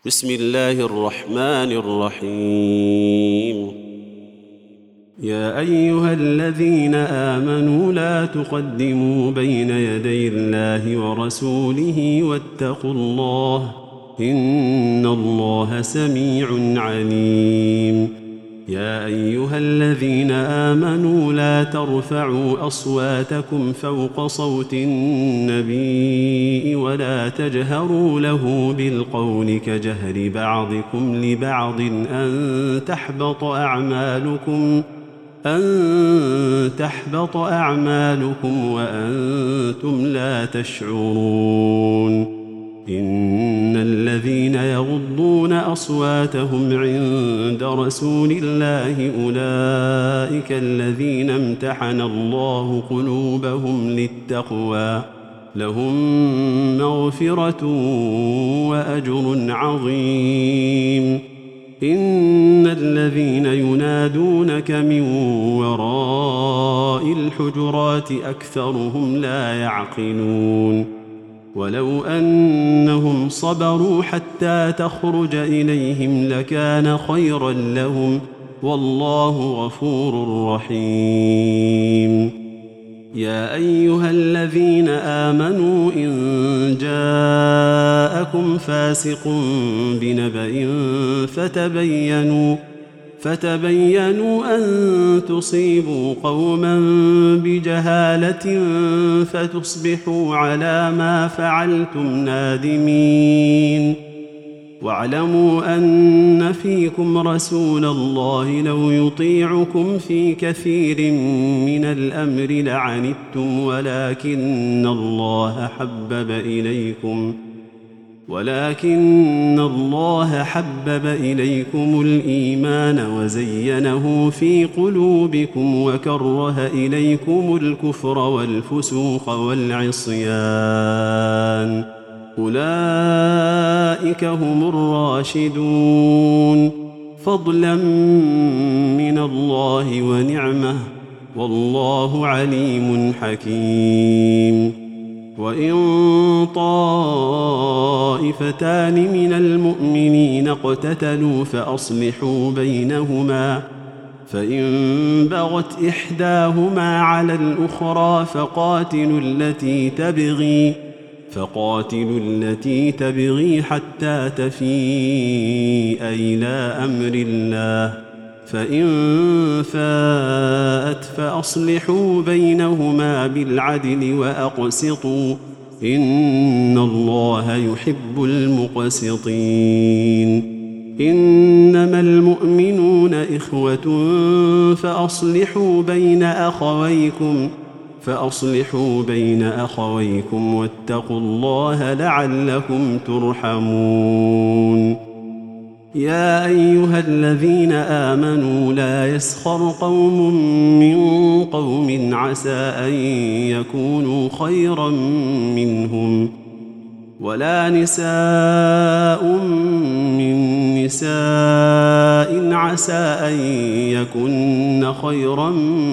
بسم الله الرحمن الرحيم. يا أيها الذين آمنوا لا تقدموا بين يدي الله ورسوله واتقوا الله إن الله سميع عليم. يا أيها الذين آمنوا لا ترفعوا أصواتكم فوق صوت النبي ولا تجهروا له بالقول كجهر بعضكم لبعض أن تحبط أعمالكم وأنتم لا تشعرون. إن الذين يغضون أصواتهم عند رسول الله أولئك الذين امتحن الله قلوبهم للتقوى لهم مغفرة وأجر عظيم. إن الذين ينادونك من وراء الحجرات أكثرهم لا يعقلون. ولو أنهم صبروا حتى تخرج إليهم لكان خيرا لهم والله غفور رحيم. يا أيها الذين آمنوا إن جاءكم فاسق بنبأ فتبينوا أن تصيبوا قوما بجهالة فتصبحوا على ما فعلتم نادمين. واعلموا أن فيكم رسول الله لو يطيعكم في كثير من الأمر لعنتم ولكن الله حبب إليكم الإيمان وزينه في قلوبكم وكره إليكم الكفر والفسوق والعصيان أولئك هم الراشدون فضلا من الله ونعمه والله عليم حكيم. وإن طائفتان من المؤمنين اقتتلوا فأصلحوا بينهما فإن بغت إحداهما على الأخرى فقاتلوا التي تبغي حتى تفيء إلى أمر الله فإن فاءت فأصلحوا بينهما بالعدل وأقسطوا إن الله يحب المقسطين. إنما المؤمنون إخوة فأصلحوا بين أخويكم واتقوا الله لعلكم ترحمون. يا أيها الذين آمنوا لا يسخر قوم من قوم عسى أن يكونوا خيرا منهم ولا نساء من نساء عسى أن يكن خيرا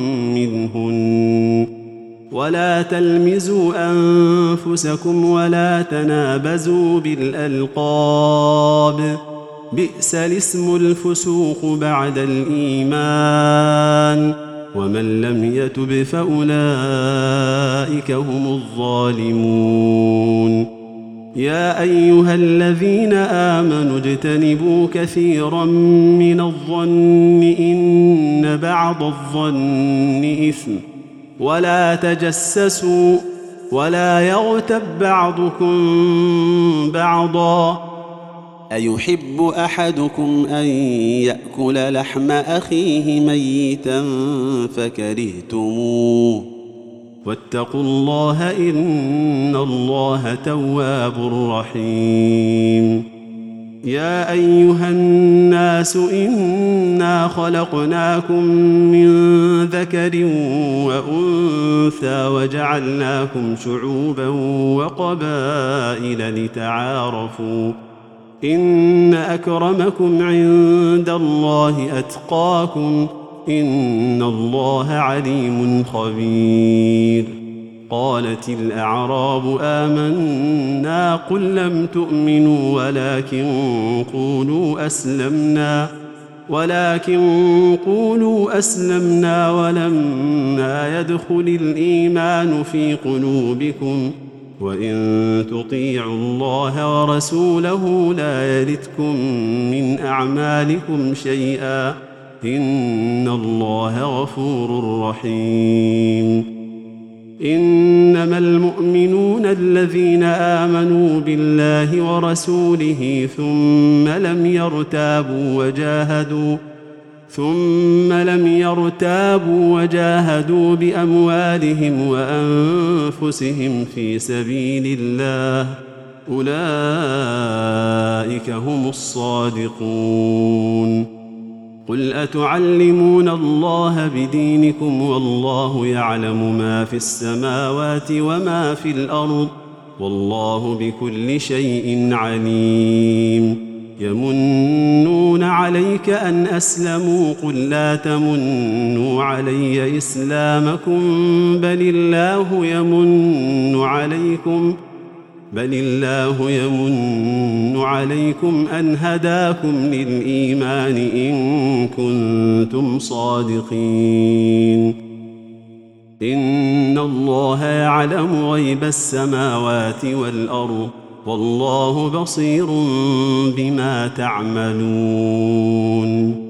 منهن ولا تلمزوا أنفسكم ولا تنابزوا بالألقاب بئس الاسم الفسوق بعد الإيمان ومن لم يتب فأولئك هم الظالمون. يا أيها الذين آمنوا اجتنبوا كثيرا من الظن إن بعض الظن إثم ولا تجسسوا ولا يغتب بعضكم بعضا أيحب أحدكم أن يأكل لحم أخيه ميتا فكرهتموه واتقوا الله إن الله تواب رحيم. يا أيها الناس إنا خلقناكم من ذكر وأنثى وجعلناكم شعوبا وقبائل لتعارفوا إن أكرمكم عند الله أتقاكم إن الله عليم خبير. قالت الأعراب آمنا قل لم تؤمنوا ولكن قولوا أسلمنا ولما يدخل الإيمان في قلوبكم وإن تطيعوا الله ورسوله لا يلتكم من أعمالكم شيئا إن الله غفور رحيم. إنما المؤمنون الذين آمنوا بالله ورسوله ثم لم يرتابوا وجاهدوا بأموالهم وأنفسهم في سبيل الله أولئك هم الصادقون. قل أتعلمون الله بدينكم والله يعلم ما في السماوات وما في الأرض والله بكل شيء عليم. يمنون عليك أن أسلموا قل لا تمنوا علي إسلامكم بل الله يمن عليكم أن هداكم للإيمان إن كنتم صادقين. إن الله يعلم غيب السماوات والأرض والله بصير بما تعملون.